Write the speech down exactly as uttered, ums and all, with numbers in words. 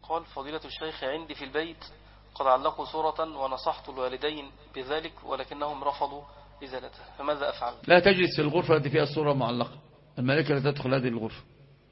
قال فضيلة الشيخ عندي في البيت قد علقوا صورة ونصحت الوالدين بذلك ولكنهم رفضوا إزالتها، فماذا أفعل؟ لا تجلس في الغرفة التي فيها الصورة معلقة، الملائكة لا تدخل هذه الغرفة.